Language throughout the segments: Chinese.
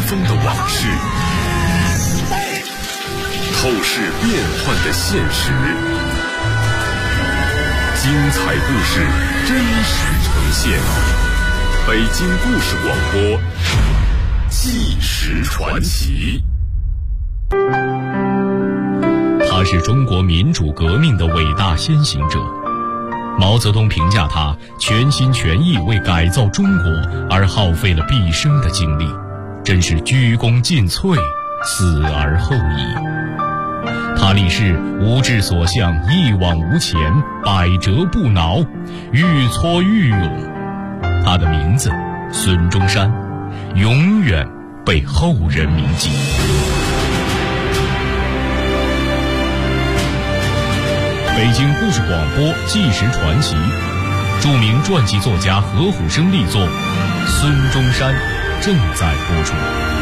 风的往事，透视变幻的现实，精彩故事真实呈现。北京故事广播，纪实传奇。 他是中国民主革命的伟大先行者。毛泽东评价他全心全意为改造中国而耗费了毕生的精力，真是鞠躬尽瘁，死而后已。他立誓无志所向，一往无前，百折不挠，愈挫愈勇。他的名字孙中山，永远被后人铭记。北京故事广播纪实传奇，著名传记作家何虎生力作《孙中山》正在播出。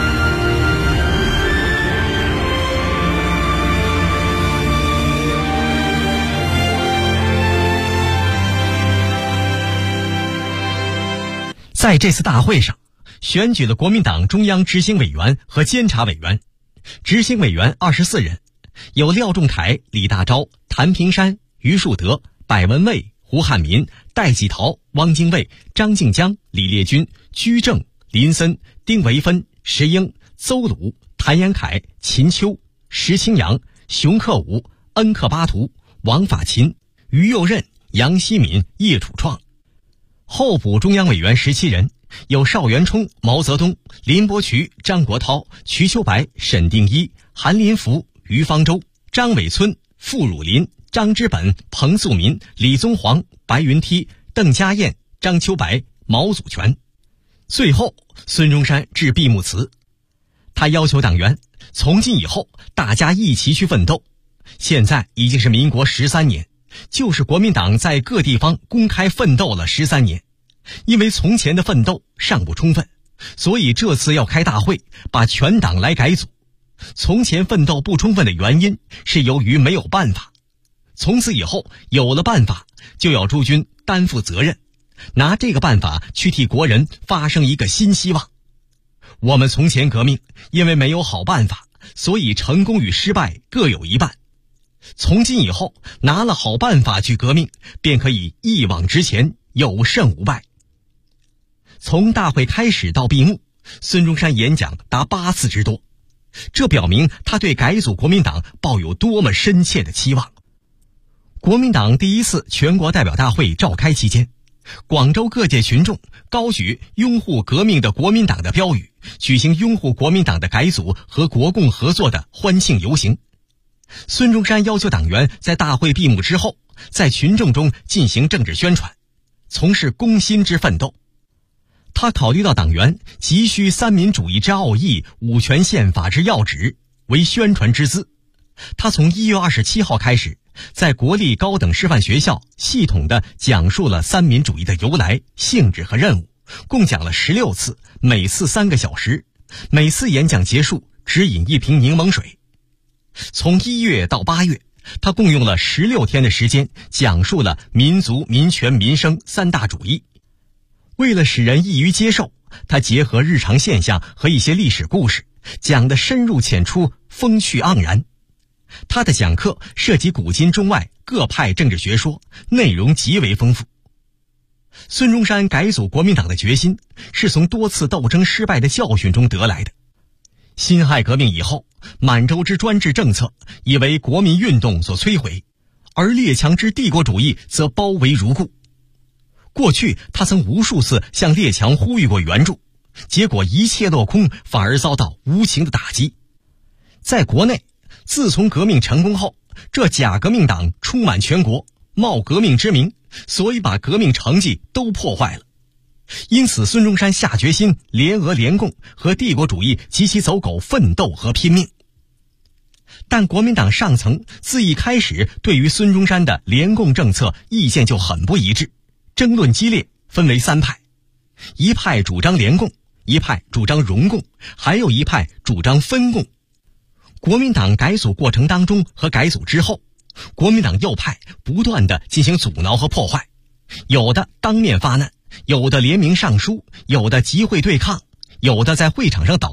在这次大会上，选举了国民党中央执行委员和监察委员。执行委员24人，有廖仲恺、李大钊、谭平山、于树德、柏文蔚、胡汉民、戴季陶、汪精卫、张静江、李烈钧、居正、林森、丁惟汾、石英、邹鲁、谭延闿、秦秋、石青阳、熊克武、恩克巴图、王法勤、于右任、杨希敏、叶楚创。候补中央委员17人，有邵元冲、毛泽东、林伯渠、张国焘、瞿秋白、沈定一、韩林福、于方舟、张伟村、傅汝霖、张之本、彭素民、李宗煌、白云梯、邓家燕、张秋白、毛祖全。最后，孙中山致闭幕词，他要求党员从今以后大家一起去奋斗。现在已经是民国13年，就是国民党在各地方公开奋斗了13年。因为从前的奋斗尚不充分，所以这次要开大会，把全党来改组。从前奋斗不充分的原因是由于没有办法，从此以后有了办法，就要诸君担负责任，拿这个办法去替国人发生一个新希望。我们从前革命因为没有好办法，所以成功与失败各有一半。从今以后拿了好办法去革命，便可以一往直前，有胜无败。从大会开始到闭幕，孙中山演讲达8次之多，这表明他对改组国民党抱有多么深切的期望。国民党第一次全国代表大会召开期间，广州各界群众高举拥护革命的国民党的标语，举行拥护国民党的改组和国共合作的欢庆游行。孙中山要求党员在大会闭幕之后，在群众中进行政治宣传，从事攻心之奋斗。他考虑到党员急需三民主义之奥义、五权宪法之要旨为宣传之资，他从1月27号开始，在国立高等师范学校系统地讲述了三民主义的由来、性质和任务，共讲了16次，每次3个小时，每次演讲结束只饮1瓶柠檬水。从1月到8月，他共用了16天的时间，讲述了民族、民权、民生3大主义。为了使人易于接受，他结合日常现象和一些历史故事，讲得深入浅出，风趣盎然。他的讲课涉及古今中外各派政治学说，内容极为丰富。孙中山改组国民党的决心是从多次斗争失败的教训中得来的。辛亥革命以后，满洲之专制政策已为国民运动所摧毁，而列强之帝国主义则包围如故。过去他曾无数次向列强呼吁过援助，结果一切落空，反而遭到无情的打击。在国内，自从革命成功后，这假革命党充满全国，冒革命之名，所以把革命成绩都破坏了。因此孙中山下决心联俄联共，和帝国主义及其走狗奋斗和拼命。但国民党上层自一开始对于孙中山的联共政策意见就很不一致，争论激烈，分为3派，一派主张联共，一派主张容共，还有一派主张分共。国民党改组过程当中和改组之后，国民党右派不断地进行阻挠和破坏，有的当面发难，有的联名上书，有的集会对抗，有的在会场上捣乱，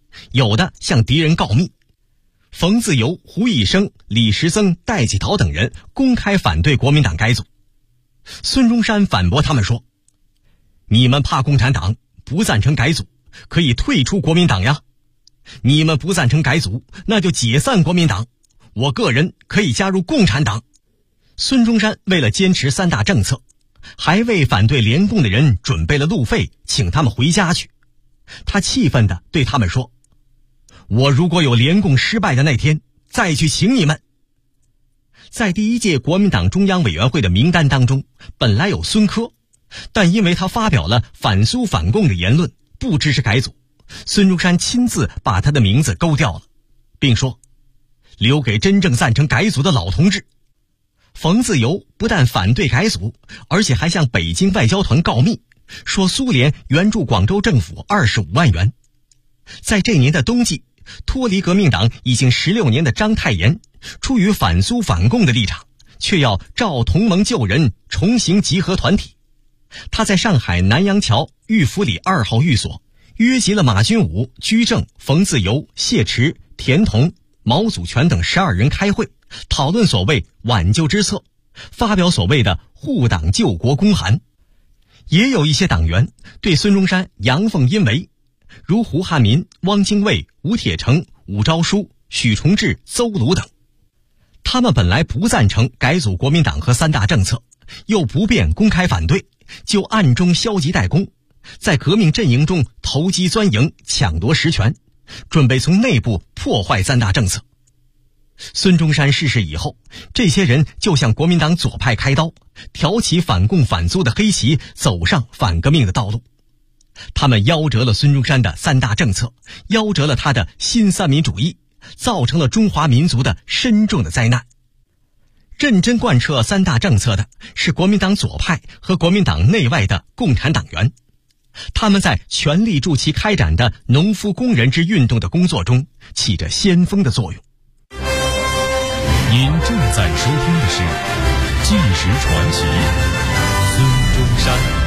有的向敌人告密。冯自由、胡以升、李时增、戴季陶等人公开反对国民党改组。孙中山反驳他们说：你们怕共产党，不赞成改组，可以退出国民党呀。你们不赞成改组，那就解散国民党，我个人可以加入共产党。孙中山为了坚持三大政策，还为反对联共的人准备了路费，请他们回家去。他气愤地对他们说：我如果有联共失败的那天，再去请你们。在第一届国民党中央委员会的名单当中，本来有孙科，但因为他发表了反苏反共的言论，不支持改组，孙中山亲自把他的名字勾掉了，并说：留给真正赞成改组的老同志。冯自由不但反对改组，而且还向北京外交团告密，说苏联援助广州政府25万元。在这年的冬季，脱离革命党已经16年的章太炎，出于反苏反共的立场，却要召同盟旧人重新集合团体。他在上海南洋桥玉府里2号寓所约集了马君武、居正、冯自由、谢池、田同、毛祖全等12人开会，讨论所谓挽救之策，发表所谓的护党救国公函。也有一些党员对孙中山阳奉阴违，如胡汉民、汪精卫、吴铁城、伍昭书、许崇智、邹鲁等。他们本来不赞成改组国民党和三大政策，又不便公开反对，就暗中消极怠工，在革命阵营中投机钻营，抢夺实权，准备从内部破坏三大政策。孙中山逝世以后，这些人就向国民党左派开刀，挑起反共反苏的黑旗，走上反革命的道路。他们夭折了孙中山的三大政策，夭折了他的新三民主义，造成了中华民族的深重的灾难。认真贯彻三大政策的是国民党左派和国民党内外的共产党员，他们在全力助其开展的农夫工人之运动的工作中起着先锋的作用。 您正在收听的是《纪实传奇》，孙中山。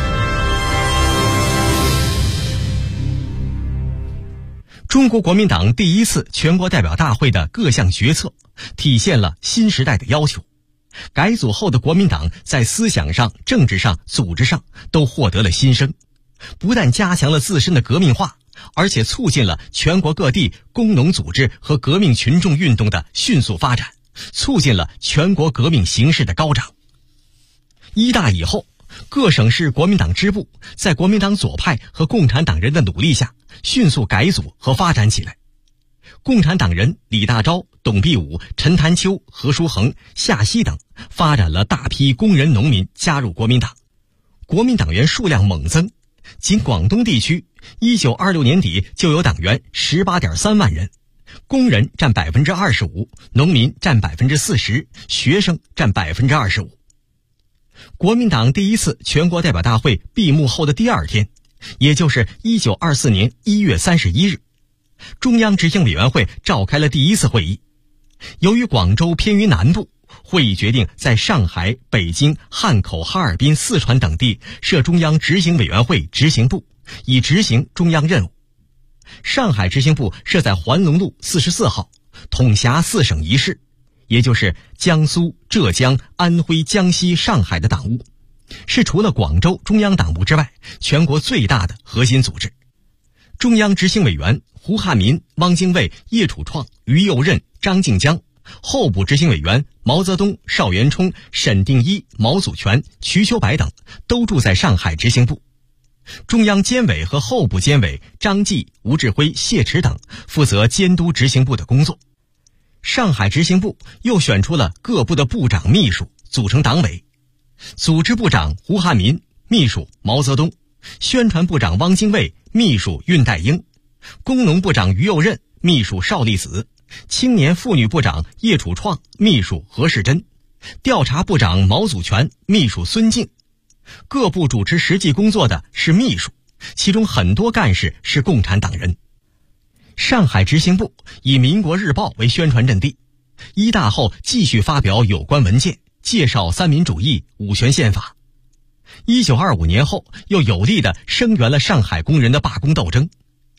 中国国民党第一次全国代表大会的各项决策体现了新时代的要求。改组后的国民党在思想上、政治上、组织上都获得了新生，不但加强了自身的革命化，而且促进了全国各地工农组织和革命群众运动的迅速发展，促进了全国革命形势的高涨。一大以后，各省市国民党支部在国民党左派和共产党人的努力下，迅速改组和发展起来。共产党人李大钊、董必武、陈潭秋、何书衡、夏曦等发展了大批工人农民加入国民党，国民党员数量猛增。仅广东地区1926年底就有党员 18.3 万人，工人占 25%， 农民占 40%， 学生占 25%。 国民党第一次全国代表大会闭幕后的第二天，也就是1924年1月31日，中央执行委员会召开了第一次会议。由于广州偏于南部，会议决定在上海、北京、汉口、哈尔滨、四川等地设中央执行委员会执行部，以执行中央任务。上海执行部设在环龙路44号，统辖4省1市，也就是江苏、浙江、安徽、江西、上海的党务，是除了广州中央党部之外全国最大的核心组织。中央执行委员胡汉民、汪精卫、叶楚创、于右任、张静江，候补执行委员毛泽东、邵元冲、沈定一、毛祖全、瞿秋白等都住在上海执行部。中央监委和候补监委张继、吴志辉、谢池等负责监督执行部的工作。上海执行部又选出了各部的部长秘书，组成党委。组织部长胡汉民，秘书毛泽东；宣传部长汪精卫，秘书恽代英；工农部长于右任，秘书邵力子；青年妇女部长叶楚创，秘书何世珍；调查部长毛祖全，秘书孙敬。各部主持实际工作的是秘书，其中很多干事是共产党人。上海执行部以民国日报为宣传阵地，一大后继续发表有关文件，介绍三民主义、五权宪法。1925年后又有力地声援了上海工人的罢工斗争。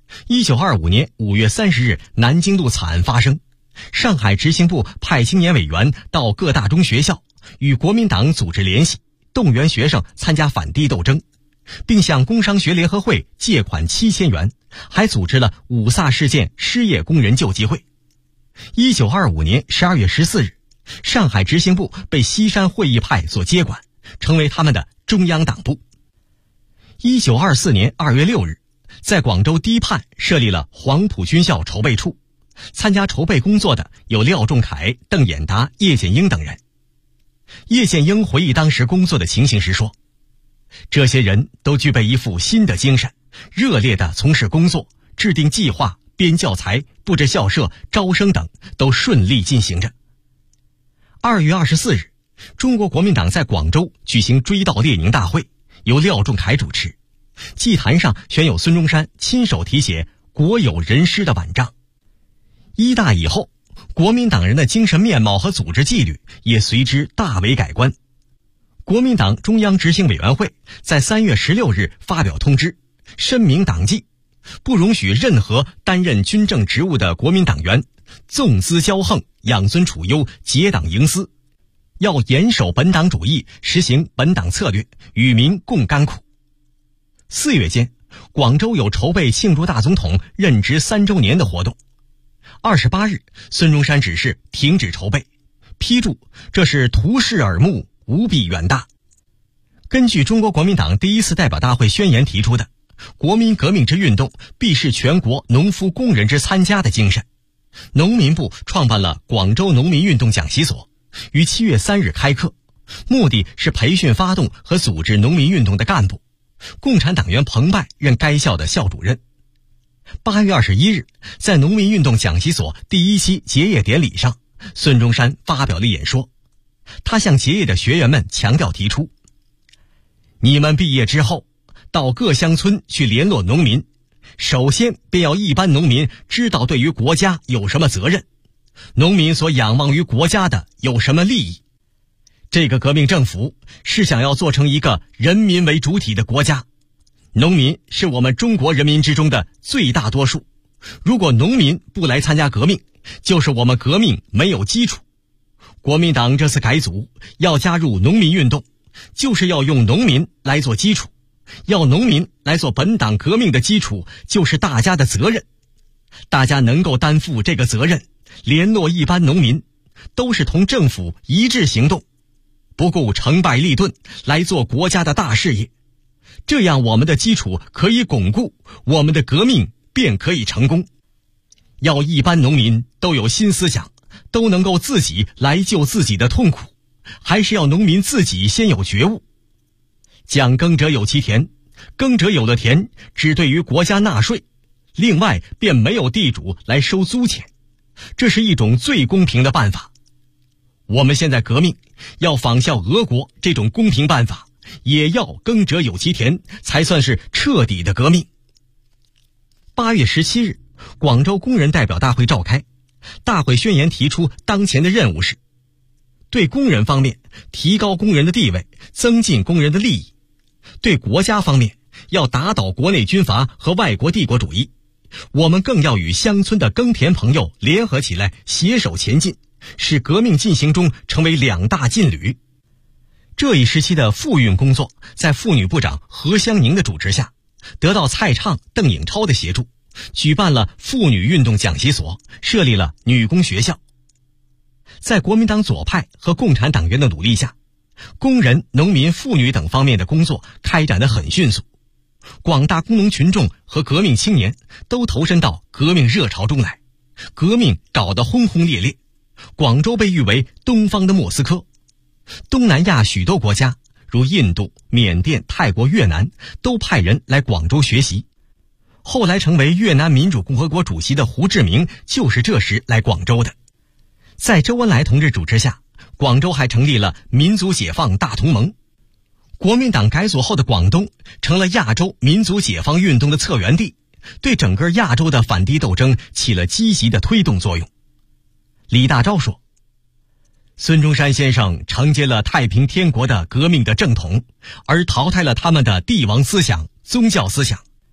1925年5月30日，南京路惨案发生，上海执行部派青年委员到各大中学校，与国民党组织联系，动员学生参加反帝斗争，并向工商学联合会借款7000元，还组织了五卅事件失业工人救济会。1925年12月14日，上海执行部被西山会议派所接管，成为他们的中央党部。1924年2月6日，在广州堤畔设立了黄埔军校筹备处，参加筹备工作的有廖仲恺、邓演达、叶剑英等人。叶剑英回忆当时工作的情形时说，这些人都具备一副新的精神，热烈地从事工作，制定计划、编教材、布置校舍、招生等都顺利进行着。2月24日，中国国民党在广州举行追悼列宁大会，由廖仲恺主持，祭坛上选有孙中山亲手题写国有人师的腕章。一大以后，国民党人的精神面貌和组织纪律也随之大为改观。国民党中央执行委员会在3月16日发表通知，申明党纪，不容许任何担任军政职务的国民党员纵资骄横、养尊处优、结党营私，要严守本党主义，实行本党策略，与民共甘苦。4月间，广州有筹备庆祝大总统任职3周年的活动。28日，孙中山指示停止筹备，批注这是图示耳目，无比远大。根据中国国民党第一次代表大会宣言提出的国民革命之运动必是全国农夫工人之参加的精神，农民部创办了广州农民运动讲习所，于7月3日开课，目的是培训发动和组织农民运动的干部。共产党员彭拜任该校的校主任。8月21日，在农民运动讲习所第1期结业典礼上，孙中山发表了演说。他向结业的学员们强调提出，你们毕业之后到各乡村去联络农民，首先便要一般农民知道对于国家有什么责任，农民所仰望于国家的有什么利益。这个革命政府是想要做成一个人民为主体的国家，农民是我们中国人民之中的最大多数，如果农民不来参加革命，就是我们革命没有基础。国民党这次改组要加入农民运动，就是要用农民来做基础，要农民来做本党革命的基础，就是大家的责任。大家能够担负这个责任，联络一般农民，都是同政府一致行动，不顾成败利钝来做国家的大事业，这样我们的基础可以巩固，我们的革命便可以成功。要一般农民都有新思想，都能够自己来救自己的痛苦，还是要农民自己先有觉悟。讲耕者有其田，耕者有了田，只对于国家纳税，另外便没有地主来收租钱，这是一种最公平的办法。我们现在革命要仿效俄国这种公平办法，也要耕者有其田，才算是彻底的革命。8月17日，广州工人代表大会召开，大会宣言提出当前的任务是对工人方面提高工人的地位，增进工人的利益；对国家方面要打倒国内军阀和外国帝国主义。我们更要与乡村的耕田朋友联合起来，携手前进，使革命进行中成为2大劲旅。这一时期的妇运工作在妇女部长何香凝的主持下，得到蔡畅、邓颖超的协助，举办了妇女运动讲习所，设立了女工学校。在国民党左派和共产党员的努力下，工人、农民、妇女等方面的工作开展得很迅速，广大工农群众和革命青年都投身到革命热潮中来，革命搞得轰轰烈烈。广州被誉为东方的莫斯科，东南亚许多国家如印度、缅甸、泰国、越南都派人来广州学习。后来成为越南民主共和国主席的胡志明就是这时来广州的。在周恩来同志主持下，广州还成立了民族解放大同盟。国民党改组后的广东成了亚洲民族解放运动的策源地，对整个亚洲的反帝斗争起了积极的推动作用。李大钊说，孙中山先生承接了太平天国的革命的正统，而淘汰了他们的帝王思想、宗教思想。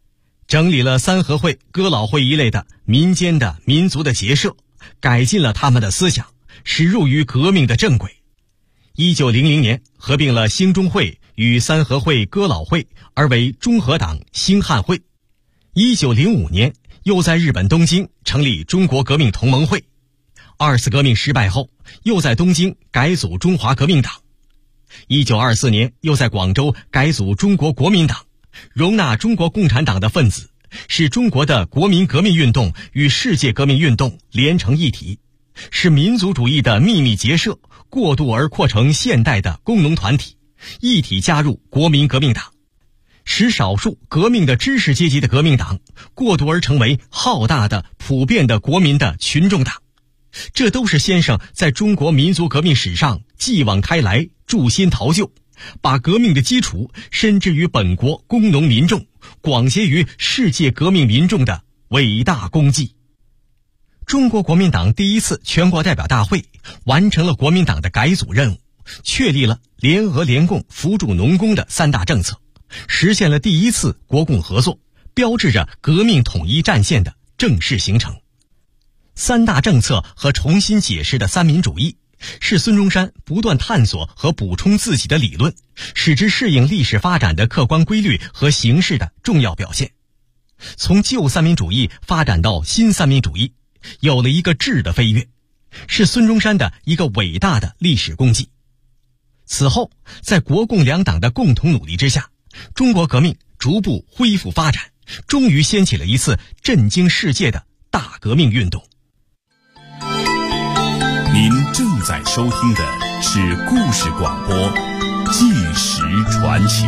整理了三合会、哥老会一类的民间的民族的结社，改进了他们的思想，驶入于革命的正轨。1900年合并了兴中会与三合会、哥老会，而为中和党兴汉会。1905年又在日本东京成立中国革命同盟会。二次革命失败后，又在东京改组中华革命党。1924年又在广州改组中国国民党，容纳中国共产党的分子，使中国的国民革命运动与世界革命运动连成一体，使民族主义的秘密结社过渡而扩成现代的工农团体，一体加入国民革命党，使少数革命的知识阶级的革命党过渡而成为浩大的普遍的国民的群众党。这都是先生在中国民族革命史上继往开来，筑新陶旧，把革命的基础深植于本国工农民众，广结于世界革命民众的伟大功绩。中国国民党第一次全国代表大会完成了国民党的改组任务，确立了联俄联共扶助农工的三大政策，实现了第一次国共合作，标志着革命统一战线的正式形成。三大政策和重新解释的三民主义，是孙中山不断探索和补充自己的理论，使之适应历史发展的客观规律和形式的重要表现。从旧三民主义发展到新三民主义，有了一个质的飞跃，是孙中山的一个伟大的历史功绩。此后，在国共两党的共同努力之下，中国革命逐步恢复发展，终于掀起了一次震惊世界的大革命运动。 您正在收听的是故事广播《纪实传奇》。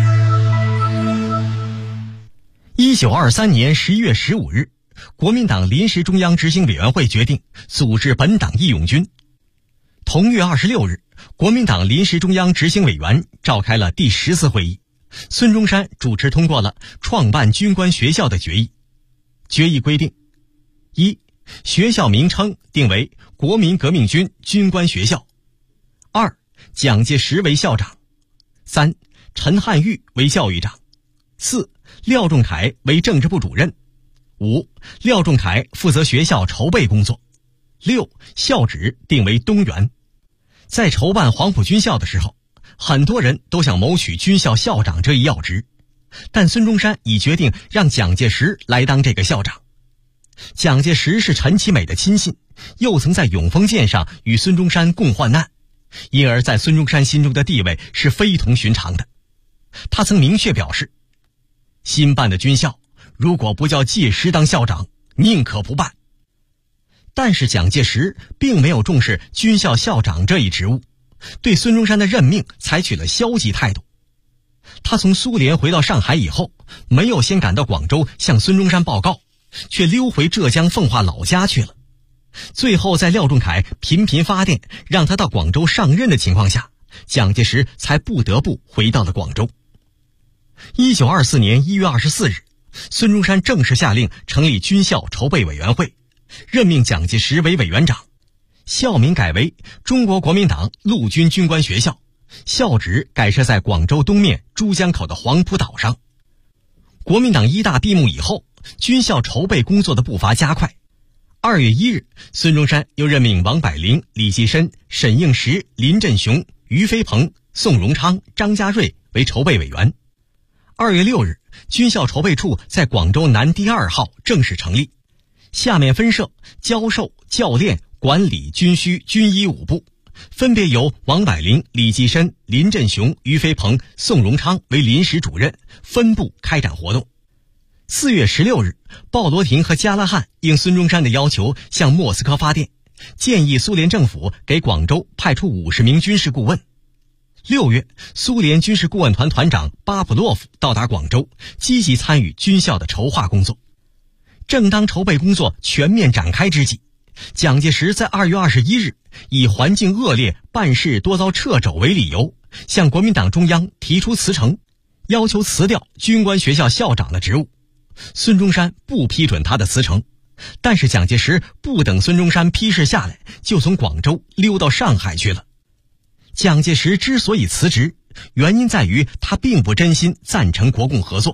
1923年11月15日，国民党临时中央执行委员会决定组织本党义勇军。同月26日，国民党临时中央执行委员召开了第10次会议，孙中山主持通过了创办军官学校的决议。决议规定：一、学校名称定为国民革命军军官学校；二、蒋介石为校长；三、陈汉玉为教育长；四、廖仲恺为政治部主任；五、廖仲恺负责学校筹备工作；六、校址定为东园。在筹办黄埔军校的时候，很多人都想谋取军校校长这一要职，但孙中山已决定让蒋介石来当这个校长。蒋介石是陈其美的亲信，又曾在永丰舰上与孙中山共患难，因而在孙中山心中的地位是非同寻常的。他曾明确表示，新办的军校如果不叫介石当校长，宁可不办。但是蒋介石并没有重视军校校长这一职务，对孙中山的任命采取了消极态度。他从苏联回到上海以后，没有先赶到广州向孙中山报告，却溜回浙江奉化老家去了。最后在廖仲恺频频发电让他到广州上任的情况下，蒋介石才不得不回到了广州。1924年1月24日，孙中山正式下令成立军校筹备委员会，任命蒋介石为委员长，校名改为中国国民党陆军军官学校，校址改设在广州东面珠江口的黄埔岛上。国民党一大闭幕以后，军校筹备工作的步伐加快。2月1日，孙中山又任命王柏龄、李济深、沈应时、林振雄、俞飞鹏、宋荣昌、张家瑞为筹备委员。2月6日，军校筹备处在广州南第2号正式成立，下面分设教授、教练、管理、军需、军医5部，分别由王柏龄、李济深、林振雄、俞飞鹏、宋荣昌为临时主任，分部开展活动。4月16日，鲍罗廷和加拉汉应孙中山的要求向莫斯科发电，建议苏联政府给广州派出50名军事顾问。6月，苏联军事顾问团团长巴甫洛夫到达广州，积极参与军校的筹划工作。正当筹备工作全面展开之际，蒋介石在2月21日以环境恶劣、办事多遭掣肘为理由，向国民党中央提出辞呈，要求辞掉军官学校校长的职务。孙中山不批准他的辞呈，但是蒋介石不等孙中山批示下来，就从广州溜到上海去了。蒋介石之所以辞职，原因在于他并不真心赞成国共合作，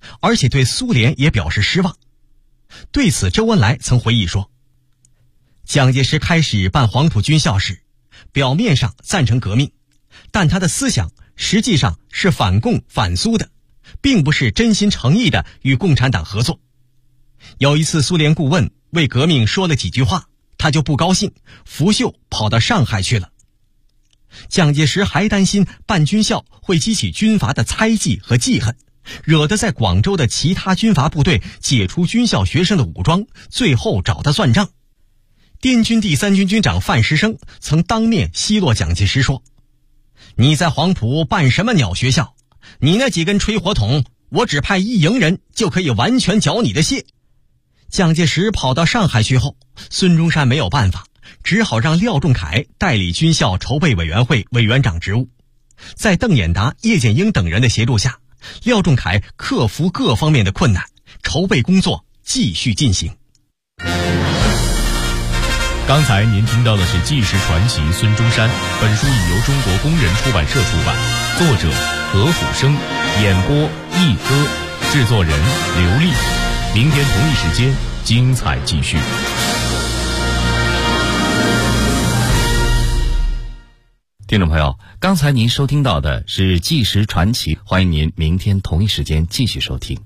而且对苏联也表示失望。对此，周恩来曾回忆说，蒋介石开始办黄埔军校时，表面上赞成革命，但他的思想实际上是反共反苏的，并不是真心诚意的与共产党合作。有一次苏联顾问为革命说了几句话，他就不高兴，拂袖跑到上海去了。蒋介石还担心办军校会激起军阀的猜忌和记恨，惹得在广州的其他军阀部队解除军校学生的武装，最后找他算账。滇军第3军军长范石生曾当面奚落蒋介石说，你在黄埔办什么鸟学校？你那几根吹火筒，我只派1营人就可以完全缴你的械。蒋介石跑到上海去后，孙中山没有办法，只好让廖仲恺代理军校筹备委员会委员长职务。在邓演达、叶剑英等人的协助下，廖仲恺克服各方面的困难，筹备工作继续进行。 刚才您听到的是纪实传奇孙中山，本书已由中国工人出版社出版，作者何虎生，演播一哥，制作人刘丽。明天同一时间精彩继续。 听众朋友，刚才您收听到的是纪实传奇，欢迎您明天同一时间继续收听。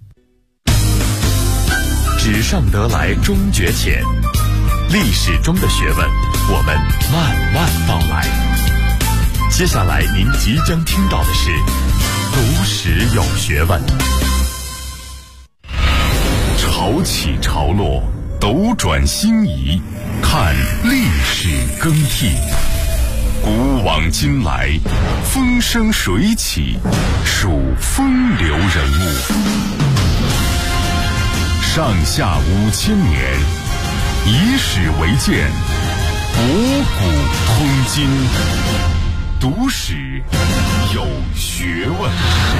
纸上得来终觉浅，历史中的学问，我们慢慢道来。接下来您即将听到的是读史有学问。潮起潮落，斗转星移，看历史更替。古往今来，风生水起，数风流人物。上下5000年，以史为鉴，博古通今。读史有学问。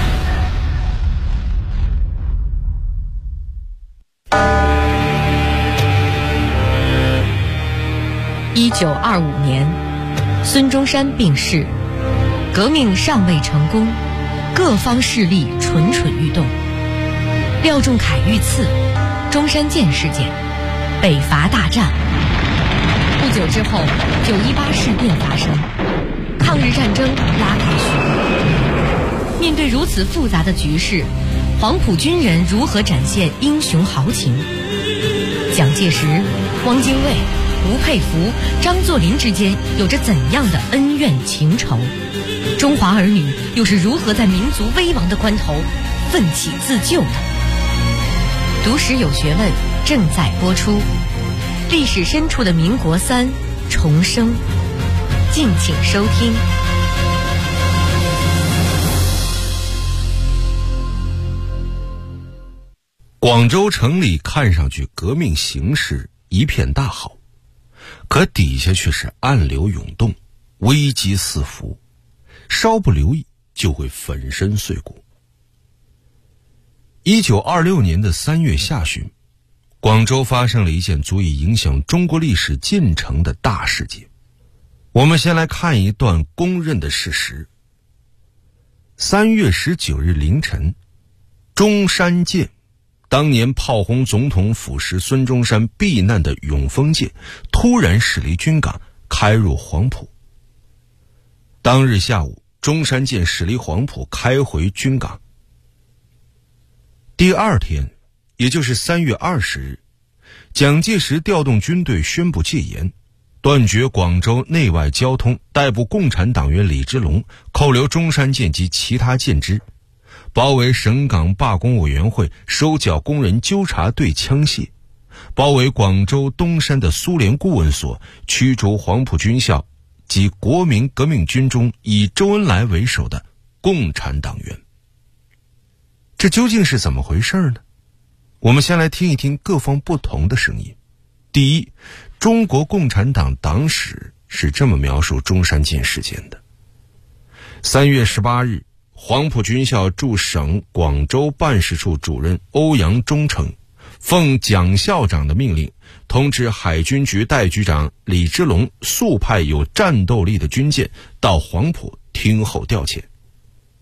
1925年，孙中山病逝，革命尚未成功，各方势力蠢蠢欲动。廖仲恺遇刺，中山舰事件，北伐大战。不久之后，918事变发生，抗日战争拉开序幕。面对如此复杂的局势，黄埔军人如何展现英雄豪情？蒋介石、汪精卫、吴佩孚、张作霖之间有着怎样的恩怨情仇？中华儿女又是如何在民族危亡的关头奋起自救的？读史有学问正在播出，历史深处的民国3重生，敬请收听。 广州城里看上去革命形势一片大好，可底下却是暗流涌动，危机四伏，稍不留意就会粉身碎骨。1926年的3月下旬，广州发生了一件足以影响中国历史进程的大事件。我们先来看一段公认的事实。3月19日凌晨，中山舰，当年炮轰总统府时孙中山避难的永丰舰，突然驶离军港，开入黄埔。当日下午，中山舰驶离黄埔，开回军港。第二天，也就是3月20日，蒋介石调动军队宣布戒严，断绝广州内外交通，逮捕共产党员李之龙，扣留中山舰及其他舰只，包围省港罢工委员会，收缴工人纠察队枪械，包围广州东山的苏联顾问所，驱逐黄埔军校及国民革命军中以周恩来为首的共产党员。这究竟是怎么回事呢？我们先来听一听各方不同的声音。第一，中国共产党党史是这么描述中山舰事件的。3月18日，黄埔军校驻省广州办事处主任欧阳忠诚奉蒋校长的命令，通知海军局代局长李之龙速派有战斗力的军舰到黄埔听候调遣。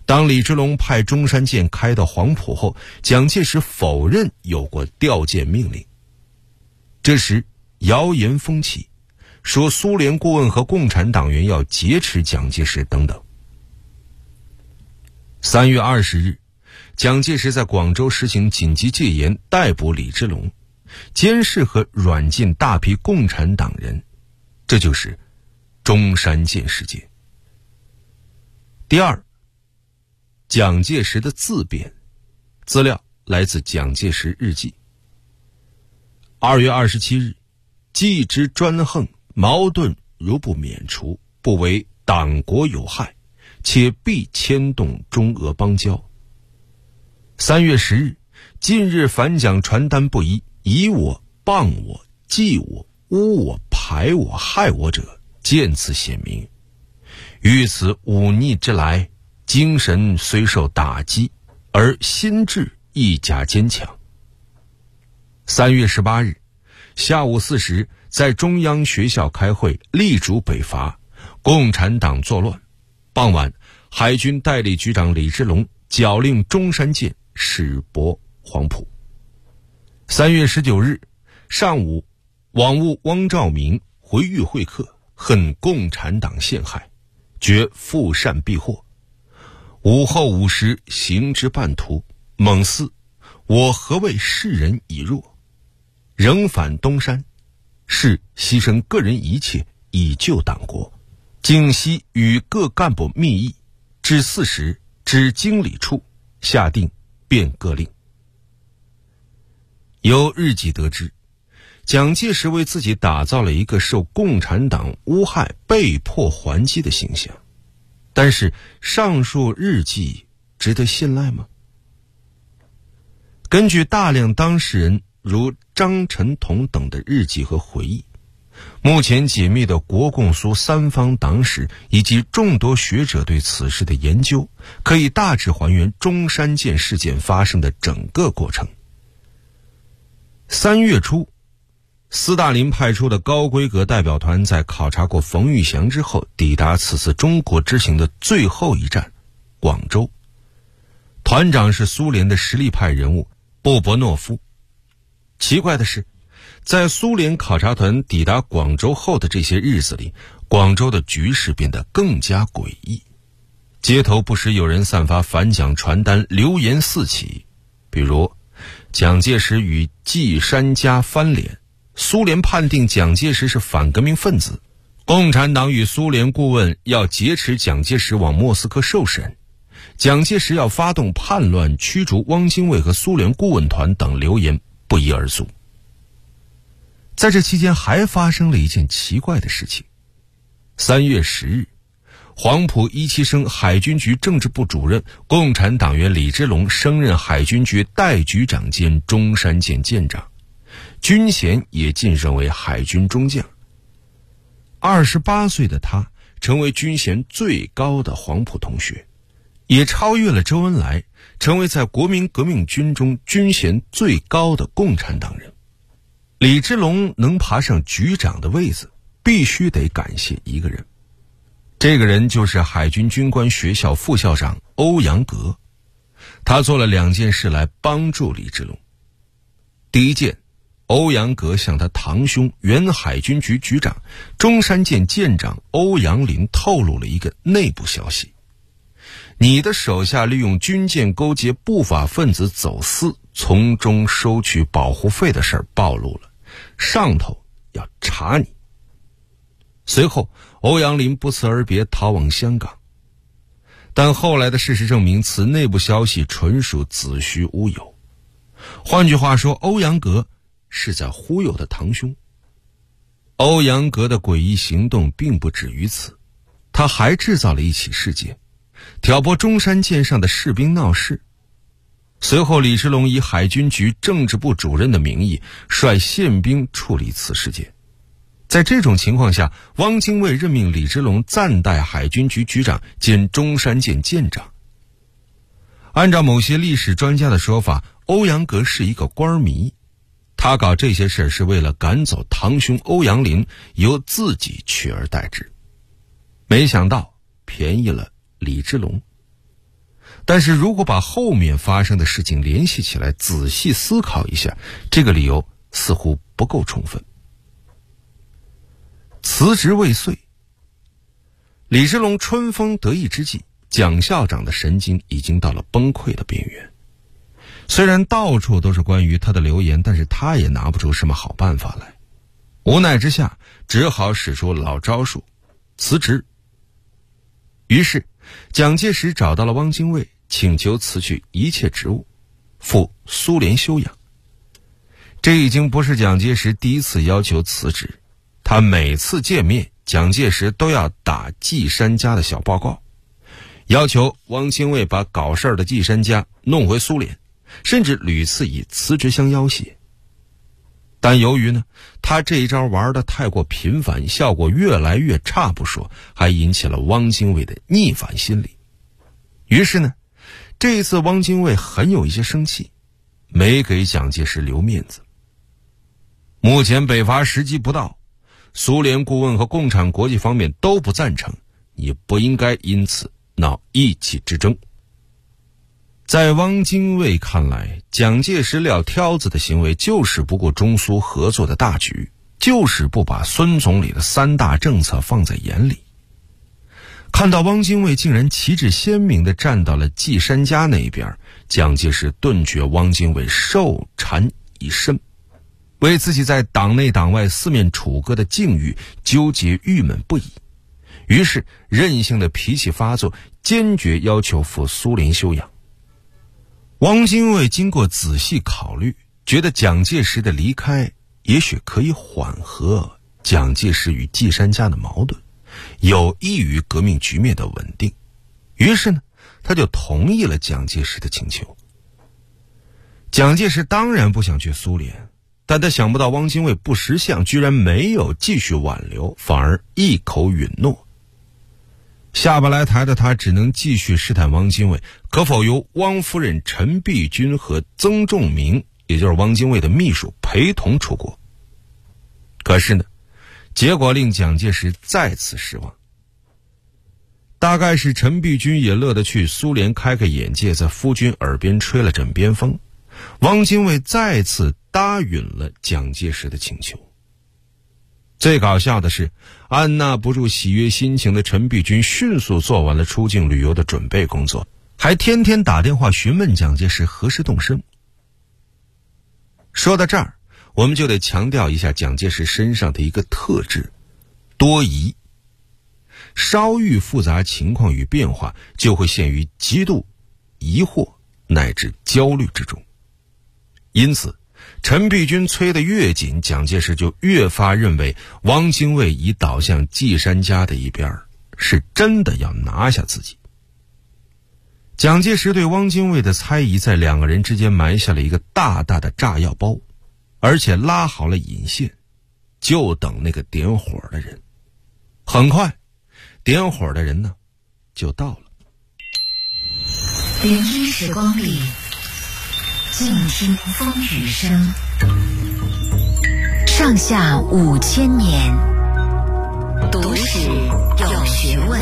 当李之龙派中山舰开到黄埔后，蒋介石否认有过调舰命令。这时谣言风起，说苏联顾问和共产党员要劫持蒋介石等等。3月20日，蒋介石在广州实行紧急戒严，逮捕李之龙，监视和软禁大批共产党人，这就是中山舰事件。第二，蒋介石的自辩，资料来自蒋介石日记。2月27日，既之专横，矛盾如不免除，不为党国有害，且必牵动中俄邦交。3月10日，近日反蒋传单不一，以我、谤我、忌我、污我、排我、害我者，见此显明。遇此忤逆之来，精神虽受打击，而心智亦加坚强。3月18日，下午4时，在中央学校开会，力主北伐，共产党作乱。傍晚，海军代理局长李之龙绞令中山舰驶泊黄埔。3月19日上午，网务汪兆铭回豫会客，恨共产党陷害，决复善避祸。午后5时，行至半途，猛思我何谓世人已弱，仍返东山，是牺牲个人一切以救党国。竟悉与各干部密议，至4时至经理处，下定变各令。由日记得知，蒋介石为自己打造了一个受共产党污害被迫还击的形象，但是上述日记值得信赖吗？根据大量当事人如张陈同等的日记和回忆，目前解密的国共苏三方党史以及众多学者对此事的研究，可以大致还原中山舰事件发生的整个过程。3月初，斯大林派出的高规格代表团在考察过冯玉祥之后，抵达此次中国之行的最后一站广州。团长是苏联的实力派人物布伯诺夫。奇怪的是，在苏联考察团抵达广州后的这些日子里，广州的局势变得更加诡异。街头不时有人散发反蒋传单，流言四起，比如蒋介石与季山家翻脸，苏联判定蒋介石是反革命分子，共产党与苏联顾问要劫持蒋介石往莫斯科受审，蒋介石要发动叛乱驱逐汪精卫和苏联顾问团等流言不一而足。在这期间还发生了一件奇怪的事情。3月10日，黄埔17生海军局政治部主任共产党员李之龙升任海军局代局长兼中山舰舰长，军衔也晋升为海军中将。28岁的他成为军衔最高的黄埔同学，也超越了周恩来，成为在国民革命军中军衔最高的共产党人。李之龙能爬上局长的位子，必须得感谢一个人，这个人就是海军军官学校副校长欧阳格。他做了2件事来帮助李之龙。第一件，欧阳格向他堂兄原海军局局长中山舰舰长欧阳林透露了一个内部消息：你的手下利用军舰勾结不法分子走私，从中收取保护费的事儿暴露了，上头要查你。随后欧阳林不辞而别，逃往香港。但后来的事实证明，此内部消息纯属子虚乌有。换句话说，欧阳格是在忽悠他堂兄。欧阳格的诡异行动并不止于此，他还制造了一起事件，挑拨中山舰上的士兵闹事。随后李之龙以海军局政治部主任的名义率宪兵处理此事件。在这种情况下，汪精卫任命李之龙暂代海军局局长兼中山舰舰长。按照某些历史专家的说法，欧阳格是一个官迷，他搞这些事是为了赶走堂兄欧阳林，由自己取而代之。没想到便宜了李之龙。 但是如果把后面发生的事情联系起来，仔细思考一下，这个理由似乎不够充分。辞职未遂，李之龙春风得意之际，蒋校长的神经已经到了崩溃的边缘。虽然到处都是关于他的流言，但是他也拿不出什么好办法来。无奈之下，只好使出老招数，辞职。于是蒋介石找到了汪精卫，请求辞去一切职务，赴苏联休养。这已经不是蒋介石第一次要求辞职，他每次见面，蒋介石都要打季山家的小报告，要求汪精卫把搞事儿的季山家弄回苏联，甚至屡次以辞职相要挟。但由于呢，他这一招玩得太过频繁，效果越来越差不说，还引起了汪精卫的逆反心理。于是呢，这一次汪精卫很有一些生气，没给蒋介石留面子。目前北伐时机不到，苏联顾问和共产国际方面都不赞成，你不应该因此闹意气之争。在汪精卫看来，蒋介石撂挑子的行为就是不顾中苏合作的大局，就是不把孙总理的3大政策放在眼里。看到汪精卫竟然旗帜鲜明地站到了季山家那边，蒋介石顿觉汪精卫受缠已深，为自己在党内党外四面楚歌的境遇纠结郁闷不已，于是任性的脾气发作，坚决要求赴苏联休养。汪精卫经过仔细考虑，觉得蒋介石的离开也许可以缓和蒋介石与季山家的矛盾，有益于革命局面的稳定，于是呢，他就同意了蒋介石的请求。蒋介石当然不想去苏联，但他想不到汪精卫不识相，居然没有继续挽留，反而一口允诺。下不来台的他只能继续试探汪精卫可否由汪夫人陈璧君和曾仲明，也就是汪精卫的秘书陪同出国。可是呢，结果令蒋介石再次失望。大概是陈璧君也乐得去苏联开个眼界，在夫君耳边吹了枕边风，汪精卫再次答允了蒋介石的请求。最搞笑的是，按捺不住喜悦心情的陈璧君迅速做完了出境旅游的准备工作，还天天打电话询问蒋介石何时动身。说到这儿，我们就得强调一下蒋介石身上的一个特质：多疑。稍遇复杂情况与变化，就会陷于极度疑惑乃至焦虑之中。因此陈璧君催得越紧，蒋介石就越发认为汪精卫已倒向季山家的一边，是真的要拿下自己。蒋介石对汪精卫的猜疑在两个人之间埋下了一个大大的炸药包，而且拉好了引线，就等那个点火的人。很快点火的人呢就到了。 点滴时光里，静听风雨声，上下5000年，读史有学问。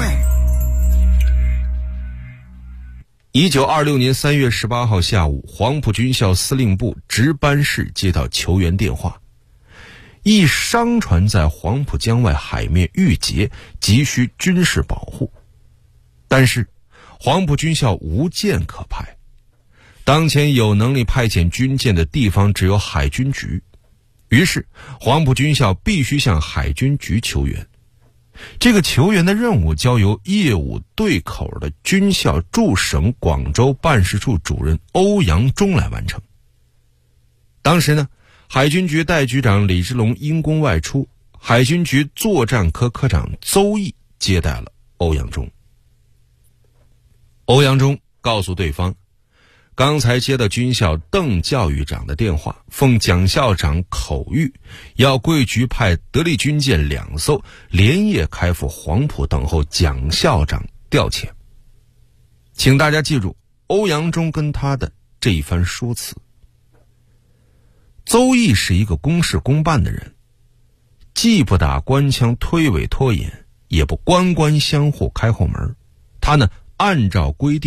1926年3月18号下午，黄埔军校司令部值班室接到求援电话，一商船在黄埔江外海面遇劫，急需军事保护。但是黄埔军校无舰可派，当前有能力派遣军舰的地方只有海军局，于是黄埔军校必须向海军局求援。这个求援的任务交由业务对口的军校驻省广州办事处主任欧阳中来完成。当时呢，海军局代局长李之龙因公外出，海军局作战科科长邹毅接待了欧阳中。欧阳中告诉对方，刚才接到军校邓教育长的电话，奉蒋校长口谕，要贵局派得力军舰2艘连夜开赴黄埔等候蒋校长调遣。请大家记住欧阳中跟他的这一番说辞。邹毅是一个公事公办的人，既不打官腔推诿拖延，也不官官相护开后门，他呢按照规定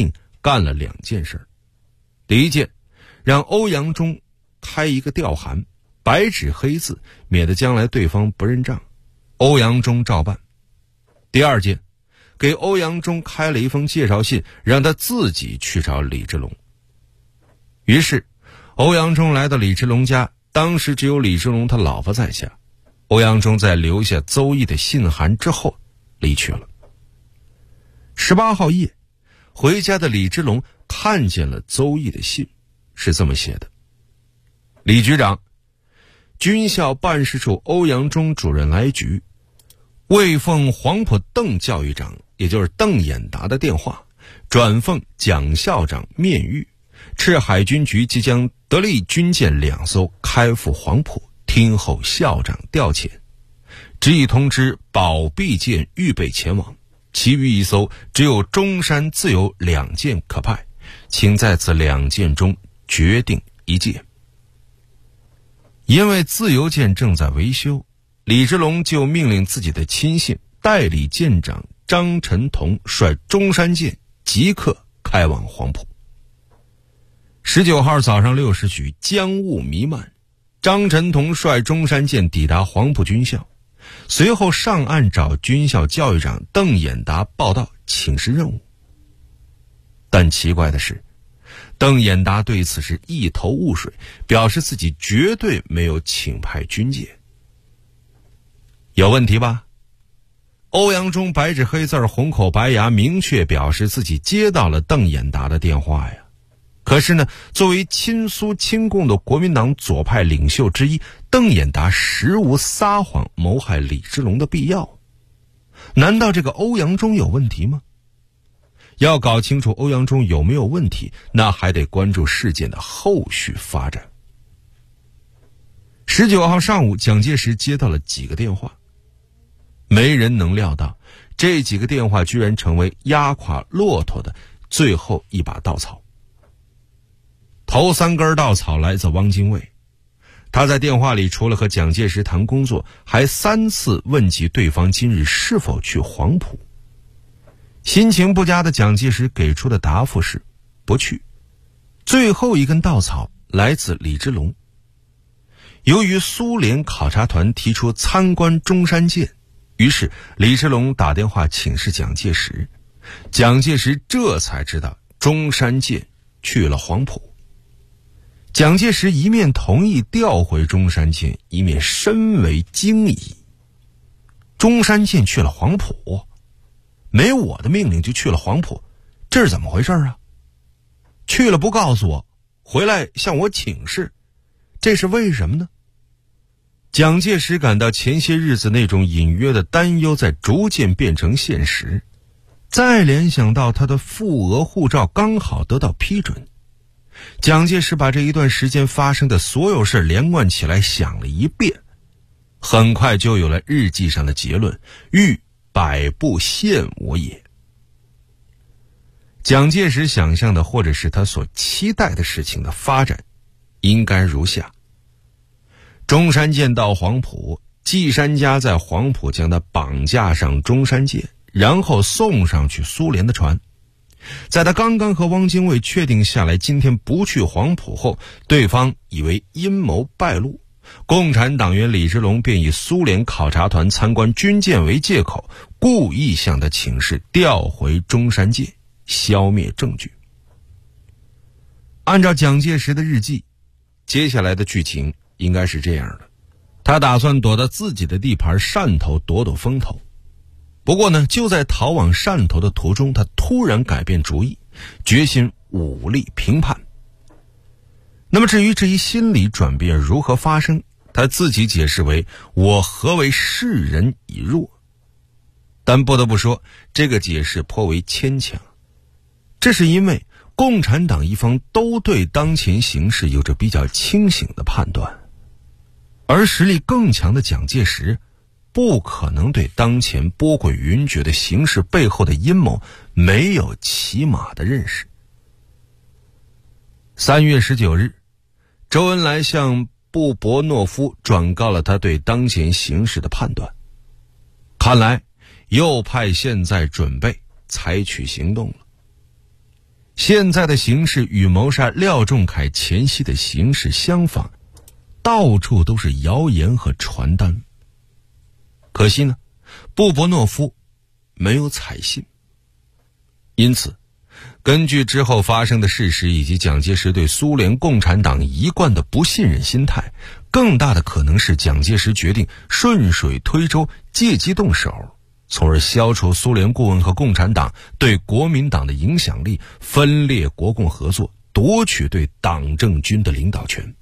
干了2件事。第一件，让欧阳中开一个调函，白纸黑字，免得将来对方不认账。欧阳中照办。第二件，给欧阳中开了一封介绍信，让他自己去找李之龙。于是欧阳中来到李之龙家，当时只有李之龙他老婆在家。欧阳中在留下邹毅的信函之后离去了。18号夜，回家的李之龙看见了邹毅的信，是这么写的：李局长，军校办事处欧阳中主任来局，未奉黄埔邓教育长，也就是邓演达的电话，转奉蒋校长面谕，赤海军局即将得力军舰2艘开赴黄埔，听候校长调遣。只已通知保庇舰预备前往，其余1艘只有中山自有2舰可派，请在此2舰中决定一舰。因为自由舰正在维修，李之龙就命令自己的亲信代理舰长张晨同率中山舰即刻开往黄埔。19号早上6时许，江雾弥漫，张晨同率中山舰抵达黄埔军校，随后上岸找军校教育长邓演达报到请示任务。但奇怪的是，邓演达对此是一头雾水，表示自己绝对没有请派军舰。有问题吧？欧阳中白纸黑字红口白牙明确表示自己接到了邓演达的电话呀。可是呢，作为亲苏亲共的国民党左派领袖之一，邓演达实无撒谎谋害李之龙的必要。难道这个欧阳中有问题吗？要搞清楚欧阳中有没有问题，那还得关注事件的后续发展。19号上午，蒋介石接到了几个电话，没人能料到这几个电话居然成为压垮骆驼的最后一把稻草。头3根稻草来自汪精卫，他在电话里除了和蒋介石谈工作，还3次问及对方今日是否去黄埔。心情不佳的蒋介石给出的答复是不去。最后一根稻草来自李之龙，由于苏联考察团提出参观中山舰，于是李之龙打电话请示蒋介石，蒋介石这才知道中山舰去了黄埔。蒋介石一面同意调回中山舰，一面深为惊疑。中山舰去了黄埔，没我的命令就去了黄埔，这是怎么回事啊？去了不告诉我，回来向我请示，这是为什么呢？蒋介石感到前些日子那种隐约的担忧在逐渐变成现实，再联想到他的赴俄护照刚好得到批准，蒋介石把这一段时间发生的所有事连贯起来想了一遍，很快就有了日记上的结论：欲百步陷我也。蒋介石想象的，或者是他所期待的事情的发展，应该如下：中山舰到黄埔，季山家在黄埔将他绑架上中山舰，然后送上去苏联的船。在他刚刚和汪精卫确定下来今天不去黄埔后，对方以为阴谋败露，共产党员李之龙便以苏联考察团参观军舰为借口，故意向他请示调回中山舰，消灭证据。按照蒋介石的日记，接下来的剧情应该是这样的：他打算躲到自己的地盘汕头躲躲风头。不过呢，就在逃往汕头的途中，他突然改变主意，决心武力平叛。那么至于这一心理转变如何发生，他自己解释为我何为世人已弱。但不得不说，这个解释颇为牵强。这是因为共产党一方都对当前形势有着比较清醒的判断，而实力更强的蒋介石不可能对当前波诡云谲的形势背后的阴谋没有起码的认识。3月19日，周恩来向布伯诺夫转告了他对当前形势的判断，看来右派现在准备采取行动了。 现在的形势与谋杀廖仲恺前夕的形势相仿，到处都是谣言和传单。可惜呢，布伯诺夫没有采信。因此，根据之后发生的事实以及蒋介石对苏联共产党一贯的不信任心态，更大的可能是蒋介石决定顺水推舟，借机动手，从而消除苏联顾问和共产党对国民党的影响力，分裂国共合作，夺取对党政军的领导权。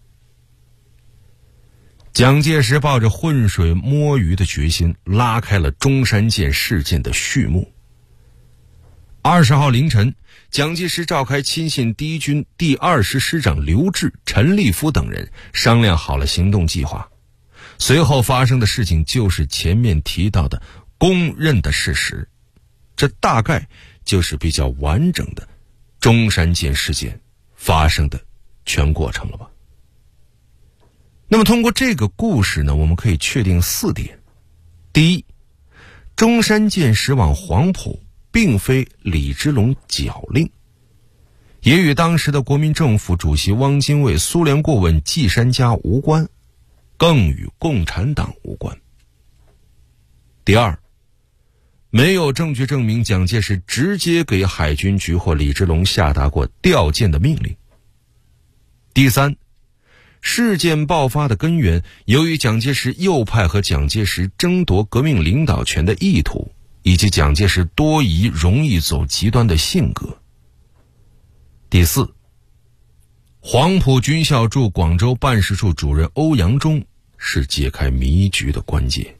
蒋介石抱着浑水摸鱼的决心，拉开了中山舰事件的序幕。20号凌晨，蒋介石召开亲信第一军第20师长刘峙、陈立夫等人，商量好了行动计划。随后发生的事情就是前面提到的公认的事实，这大概就是比较完整的中山舰事件发生的全过程了吧。那么通过这个故事呢，我们可以确定4点。第一，中山舰驶往黄埔并非李之龙脚令，也与当时的国民政府主席汪精卫、苏联顾问季山家无关，更与共产党无关。第二，没有证据证明蒋介石直接给海军局或李之龙下达过调舰的命令。第三，事件爆发的根源由于蒋介石右派和蒋介石争夺革命领导权的意图，以及蒋介石多疑、容易走极端的性格。第四，黄埔军校驻广州办事处主任欧阳中是解开迷局的关键。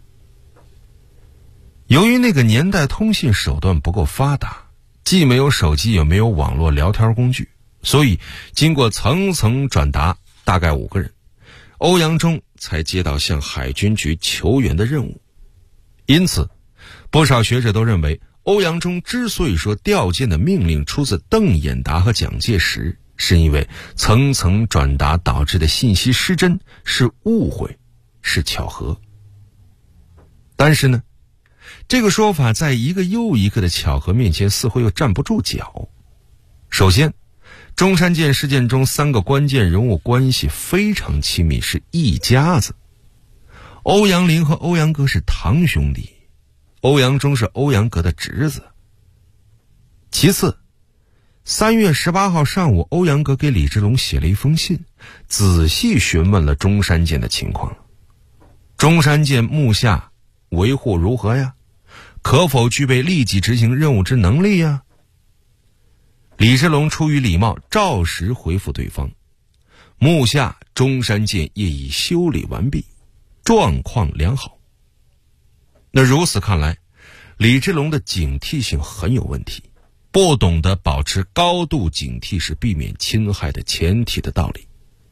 由于那个年代通信手段不够发达，既没有手机也没有网络聊天工具，所以经过层层转达，大概5个人，欧阳中才接到向海军局求援的任务。因此不少学者都认为，欧阳中之所以说调舰的命令出自邓演达和蒋介石，是因为层层转达导致的信息失真，是误会，是巧合。但是呢，这个说法在一个又一个的巧合面前似乎又站不住脚。首先，中山舰事件中3个关键人物关系非常亲密，是一家子。欧阳林和欧阳格是堂兄弟，欧阳中是欧阳格的侄子。其次，3月18号上午，欧阳格给李之龙写了一封信，仔细询问了中山舰的情况。中山舰目下维护如何呀？可否具备立即执行任务之能力呀？李之龙出于礼貌，照实回复对方：目下中山舰业已修理完毕，状况良好。那如此看来，李之龙的警惕性很有问题，不懂得保持高度警惕是避免侵害的前提的道理。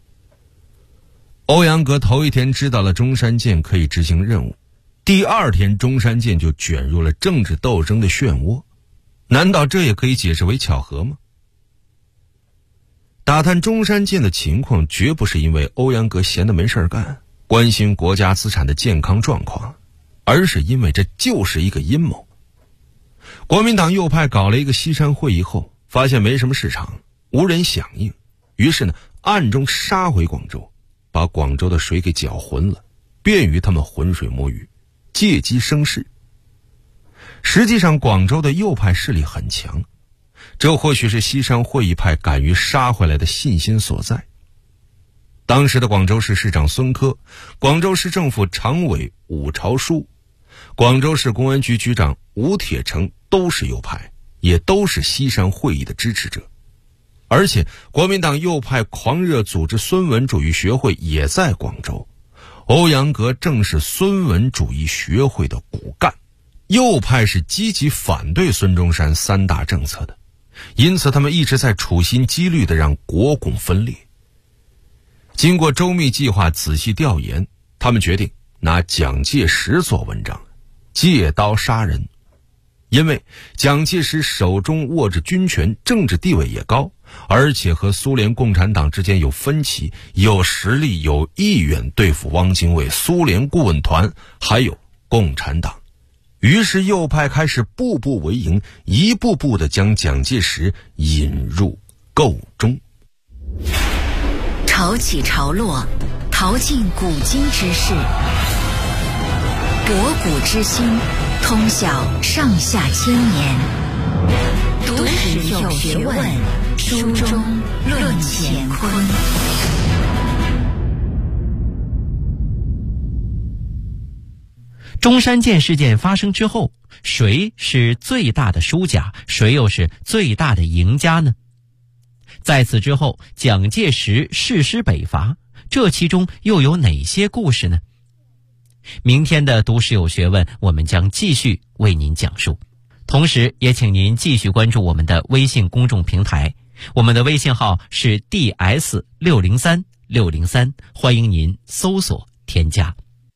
欧阳格头一天知道了中山舰可以执行任务，第2天中山舰就卷入了政治斗争的漩涡，难道这也可以解释为巧合吗？打探中山舰的情况绝不是因为欧阳格闲得没事干，关心国家资产的健康状况，而是因为这就是一个阴谋。国民党右派搞了一个西山会议后，发现没什么市场，无人响应，于是呢，暗中杀回广州，把广州的水给搅浑了，便于他们浑水摸鱼，借机生事。实际上广州的右派势力很强，这或许是西山会议派敢于杀回来的信心所在。当时的广州市市长孙科，广州市政府常委伍朝书，广州市公安局局长吴铁城都是右派，也都是西山会议的支持者。而且国民党右派狂热组织孙文主义学会也在广州，欧阳格正是孙文主义学会的骨干。右派是积极反对孙中山3大政策的，因此他们一直在处心积虑地让国共分裂。经过周密计划、仔细调研，他们决定拿蒋介石做文章，借刀杀人。因为蒋介石手中握着军权，政治地位也高，而且和苏联共产党之间有分歧，有实力有意愿对付汪精卫、苏联顾问团还有共产党。 于是右派开始步步为营，一步步地将蒋介石引入构中。 潮起潮落，淘尽古今之事，博古之今，通晓上下千年。读史有学问，书中论乾坤。 中山舰事件发生之后，谁是最大的输家，谁又是最大的赢家呢？在此之后，蒋介石誓师北伐，这其中又有哪些故事呢？明天的读史有学问，我们将继续为您讲述。同时也请您继续关注我们的微信公众平台，我们的微信号是 DS603603，欢迎您搜索添加。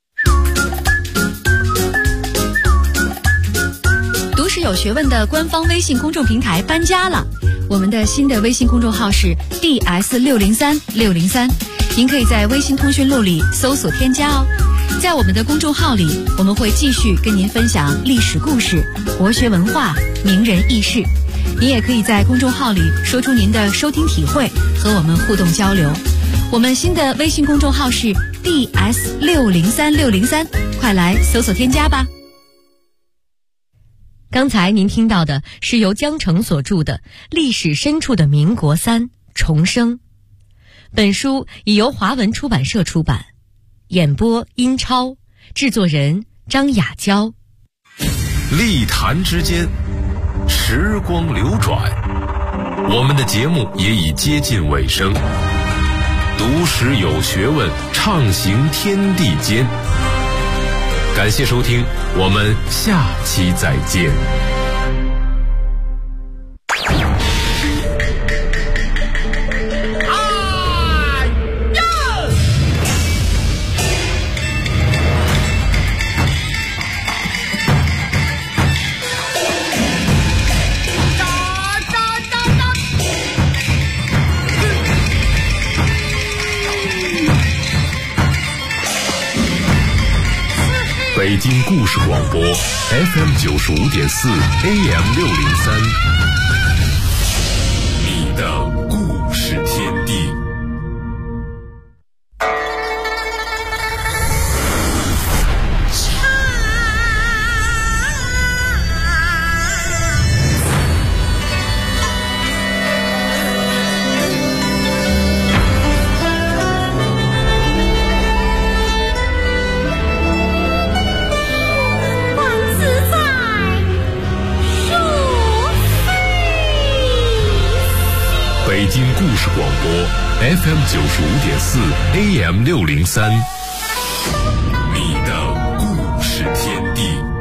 读史有学问的官方微信公众平台搬家了，我们的新的微信公众号是 DS603603，您可以在微信通讯录里搜索添加哦。在我们的公众号里，我们会继续跟您分享历史故事、国学文化、名人轶事。您也可以在公众号里说出您的收听体会，和我们互动交流。我们新的微信公众号是 DS603603，快来搜索添加吧。刚才您听到的是由江澄所著的《历史深处的民国三重生》，本书已由华文出版社出版，演播殷超，制作人张雅娇。 历坛之间，时光流转，我们的节目也已接近尾声。读史有学问，畅行天地间。感谢收听，我们下期再见。北京故事广播 FM95.4 AM603，你的故事天地。北京故事广播 FM95.4 AM603，你的故事天地。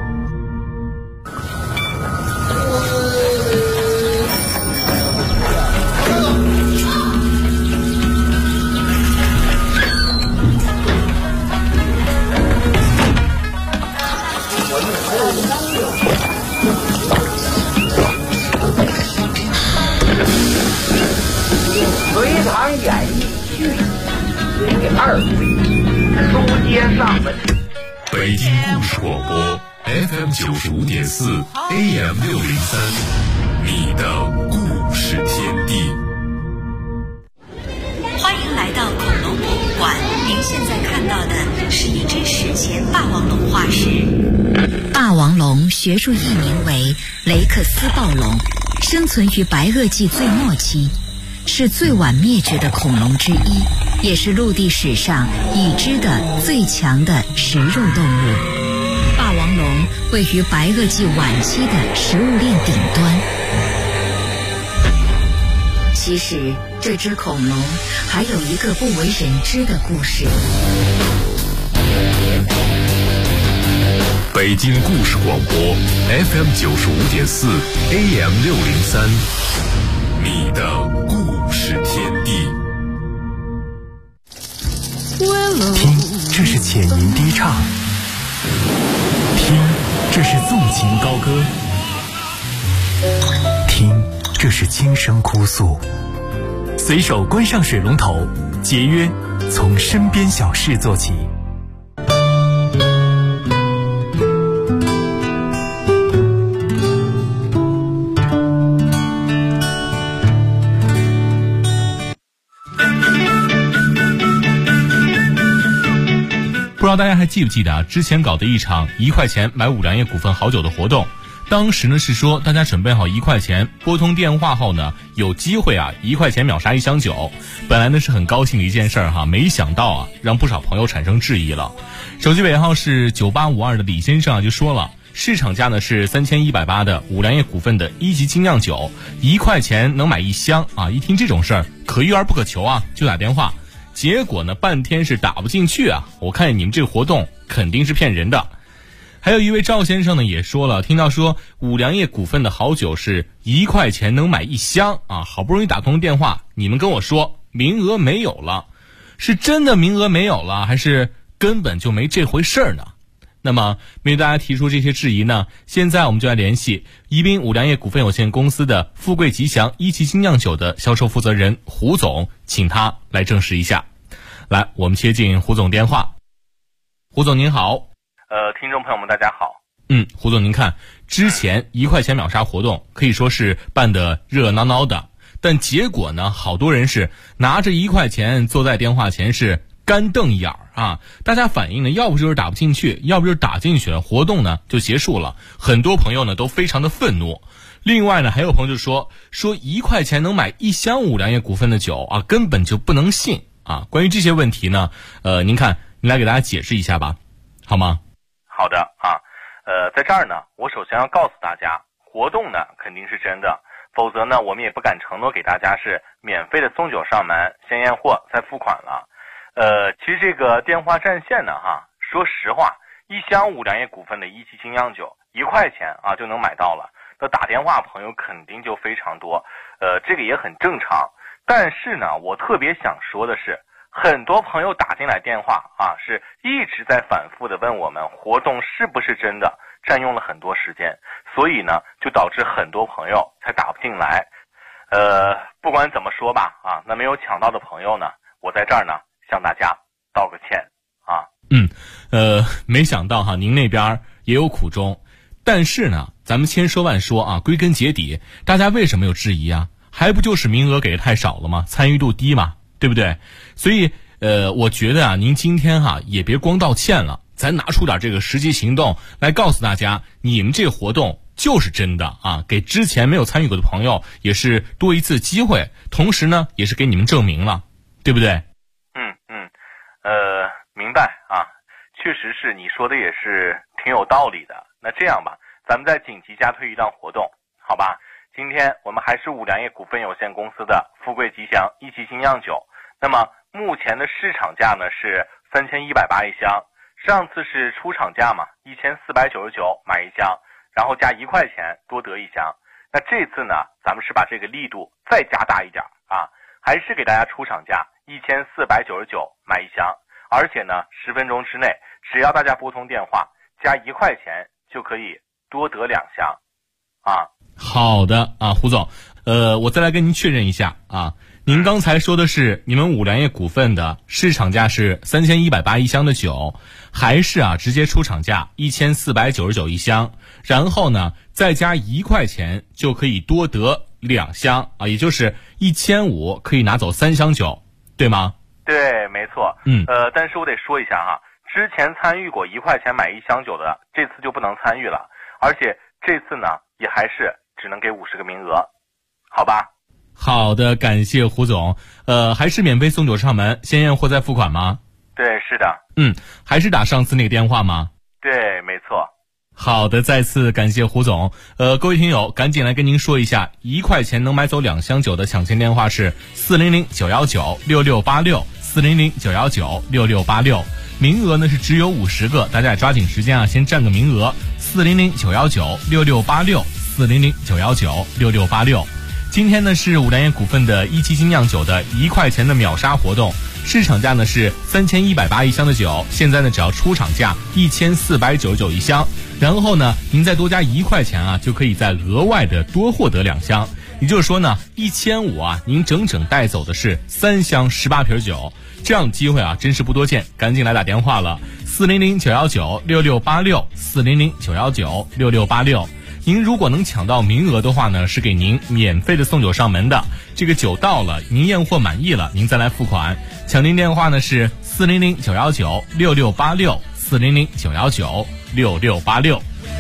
隋唐演义序第2回，书接上文。 北京故事广播 FM95.4 AM603，你的故事天地。 欢迎来到恐龙博物馆，您现在看到的是一只史前霸王龙化石。霸王龙学术译名为雷克斯暴龙，生存于白垩纪最末期，是最晚灭绝的恐龙之一，也是陆地史上已知的最强的食肉动物。霸王龙位于白垩纪晚期的食物链顶端。其实这只恐龙还有一个不为人知的故事。 北京故事广播 FM95.4 AM603，你的故事天地。 听，这是浅吟低唱；听，这是纵情高歌；听，这是轻声哭诉。随手关上水龙头，节约，从身边小事做起。 道大家还记不记得啊？之前搞的一场1块钱买五粮液股份好酒的活动，当时呢是说大家准备好1块钱，拨通电话后呢，有机会啊1块钱秒杀1箱酒。本来呢是很高兴的一件事儿哈，没想到啊让不少朋友产生质疑了。手机尾号是9852的李先生啊就说了，市场价呢是3180的五粮液股份的1级精酿酒，1块钱能买1箱啊！一听这种事儿，可遇而不可求啊，就打电话。结果呢，半天是打不进去啊！我看你们这个活动肯定是骗人的。还有一位赵先生呢也说了，听到说五粮液股份的好酒是1块钱能买1箱啊，好不容易打通电话，你们跟我说名额没有了，是真的名额没有了，还是根本就没这回事儿呢？那么面对大家提出这些质疑呢，现在我们就来联系宜宾五粮液股份有限公司的富贵吉祥1级精酿酒的销售负责人胡总，请他来证实一下。来，我们接进胡总电话。胡总您好。 听众朋友们大家好。 胡总您看，之前1块钱秒杀活动可以说是办得热闹闹的，但结果呢，好多人是拿着1块钱坐在电话前是干瞪眼啊！大家反映呢，要不就是打不进去，要不就是打进去了，活动呢就结束了。很多朋友呢都非常的愤怒。另外呢，还有朋友就说1块钱能买1箱五粮液股份的酒啊，根本就不能信啊！关于这些问题呢，您看，您来给大家解释一下吧，好吗？ 好的啊，在这儿呢，我首先要告诉大家，活动呢肯定是真的，否则呢，我们也不敢承诺给大家是免费的送酒上门，先验货再付款了。其实这个电话占线呢，说实话，1箱五粮液股份的1级精酿酒1块钱啊就能买到了，那打电话朋友肯定就非常多，这个也很正常。但是呢，我特别想说的是，很多朋友打进来电话啊，是一直在反复的问我们活动是不是真的，占用了很多时间，所以呢，就导致很多朋友才打不进来。不管怎么说吧，啊，那没有抢到的朋友呢，我在这儿呢向大家道个歉啊。 没想到哈，您那边也有苦衷，但是呢，咱们千说万说啊，归根结底，大家为什么有质疑啊？还不就是名额给的太少了吗？参与度低嘛，对不对？所以我觉得啊，您今天也别光道歉了，咱拿出点这个实际行动来告诉大家，你们这个活动就是真的啊，给之前没有参与过的朋友也是多一次机会，同时呢，也是给你们证明了，对不对？ 明白啊，确实是你说的也是挺有道理的。那这样吧，咱们再紧急加推一档活动，好吧？今天我们还是五粮液股份有限公司的富贵吉祥1级精酿酒，那么目前的市场价呢是3180一箱，上次是出厂价嘛，1499买1箱，然后加1块钱多得1箱。那这次呢，咱们是把这个力度再加大一点啊，还是给大家出厂价1499买1箱，而且呢10分钟之内，只要大家拨通电话加1块钱就可以多得2箱啊。 好的啊，胡总，我再来跟您确认一下啊，您刚才说的是你们五粮液股份的市场价是3180一箱的酒，还是啊直接出厂价1499一箱，然后呢再加1块钱就可以多得2箱啊，也就是1500可以拿走3箱酒，对吗？ 对，没错。但是我得说一下哈，之前参与过1块钱买1箱酒的，这次就不能参与了，而且这次呢也还是只能给50个名额，好吧？ 好的，感谢胡总。还是免费送酒上门，先验货再付款吗？ 对，是的。 还是打上次那个电话吗？ 对，没错。 好的，再次感谢胡总。各位听友，赶紧来跟您说一下，1块钱能买走2箱酒的抢签电话是400-919-6686，400-919-6686。名额呢是只有50个，大家也抓紧时间啊，先占个名额。400-919-6686，400-919-6686。今天呢是五粮液股份的1级精酿酒的1块钱的秒杀活动，市场价呢是3180一箱的酒，现在呢只要出厂价1499一箱，然后呢您再多加1块钱啊，就可以再额外的多获得2箱，也就是说呢1500啊，您整整带走的是3箱18瓶酒，这样的机会啊真是不多见，赶紧来打电话了，400-919-6686，400-919-6686。 您如果能抢到名额的话呢，是给您免费的送酒上门的。这个酒到了，您验货满意了，您再来付款。抢订电话呢是400-919-6686，400-919-6686。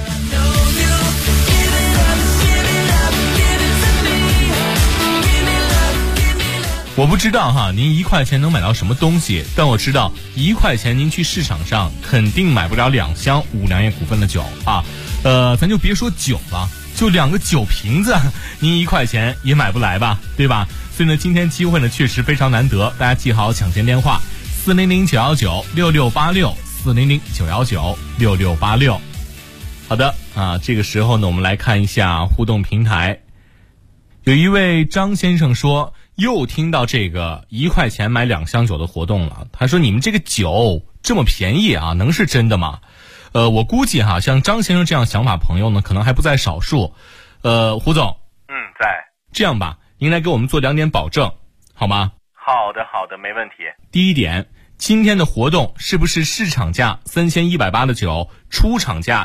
我不知道哈，您1块钱能买到什么东西，但我知道1块钱您去市场上肯定买不了2箱五粮液股份的酒啊。咱就别说酒了，就2个酒瓶子，您1块钱也买不来吧，对吧？所以呢，今天机会呢确实非常难得，大家记好抢先电话：400-919-6686，400-919-6686。好的啊，这个时候呢，我们来看一下互动平台。有一位张先生说，又听到这个1块钱买2箱酒的活动了。他说，你们这个酒这么便宜啊，能是真的吗？我估计哈，像张先生这样想法朋友呢，可能还不在少数。胡总， 在。 这样吧，您来给我们做2点保证，好吗？ 好的，没问题。 第一点，今天的活动是不是市场价3180的酒，出厂价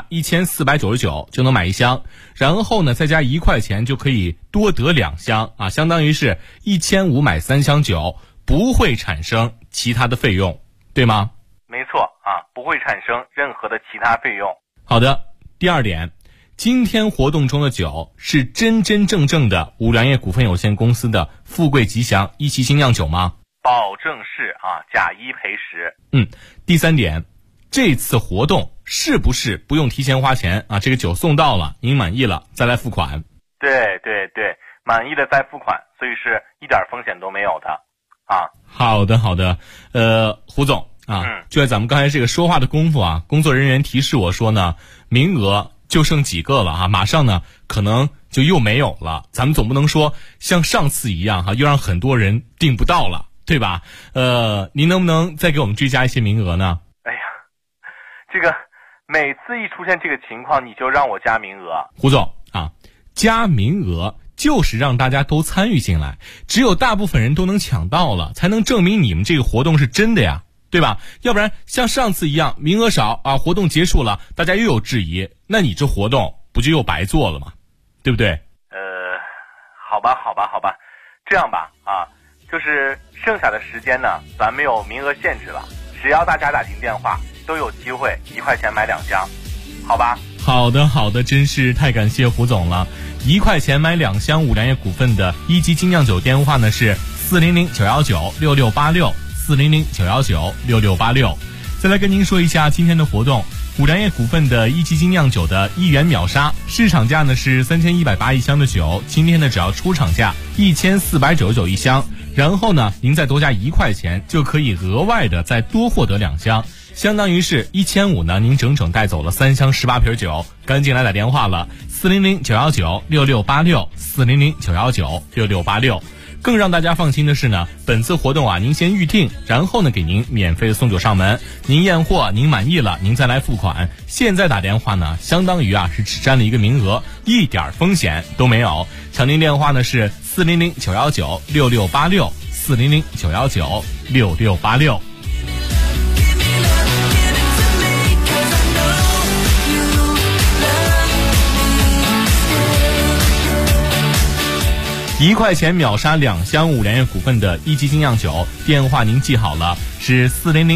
1499就能买1箱，然后呢再加1块钱就可以多得2箱啊，相当于是1500买3箱酒，不会产生其他的费用，对吗？ 没错啊，不会产生任何的其他费用。 好的，第二点，今天活动中的酒是真真正正的五粮液股份有限公司的富贵吉祥一期精酿酒吗？ 保证是啊，假一赔10。 第三点，这次活动是不是不用提前花钱啊？这个酒送到了，您满意了再来付款。 对，满意了再付款，所以是一点风险都没有的啊。 好的，胡总啊，就在咱们刚才这个说话的功夫啊，工作人员提示我说呢，名额就剩几个了啊，马上呢可能就又没有了。咱们总不能说像上次一样哈，又让很多人订不到了，对吧？您能不能再给我们追加一些名额呢？ 哎呀，这个每次一出现这个情况，你就让我加名额。 胡总啊，加名额就是让大家都参与进来，只有大部分人都能抢到了，才能证明你们这个活动是真的呀，对吧？要不然像上次一样名额少啊，活动结束了大家又有质疑，那你这活动不就又白做了吗？对不对？ 好吧，这样吧啊，就是剩下的时间呢，咱没有名额限制了，只要大家打进电话都有机会1块钱买2箱，好吧？ 好的，真是太感谢胡总了。1块钱买2箱五粮液股份的一级精酿酒电话呢是400-919-6686，400-919-6686。再来跟您说一下今天的活动，五粮液股份的一级精酿酒的1元秒杀，市场价呢是31801箱的酒，今天呢只要出厂价14991箱，然后呢您再多加1块钱就可以额外的再多获得2箱，相当于是1500呢，您整整带走了3箱18瓶酒。赶紧来打电话了，400-919-6686，400-919-6686。更让大家放心的是呢，本次活动啊，您先预定，然后呢给您免费的送酒上门，您验货您满意了，您再来付款。现在打电话呢，相当于啊是只占了一个名额，一点风险都没有。抢订电话呢是400-919-6686，400-919-6686。1块钱秒杀2箱五粮液股份的一级精酿酒，电话您记好了，是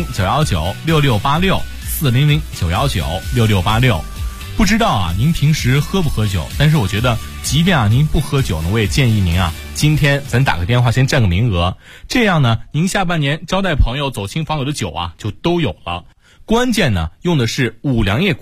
400-919-6686，400-919-6686。不知道啊，您平时喝不喝酒？但是我觉得，即便啊您不喝酒呢，我也建议您啊，今天咱打个电话先占个名额，这样呢，您下半年招待朋友、走亲访友的酒啊，就都有了。关键呢，用的是五粮液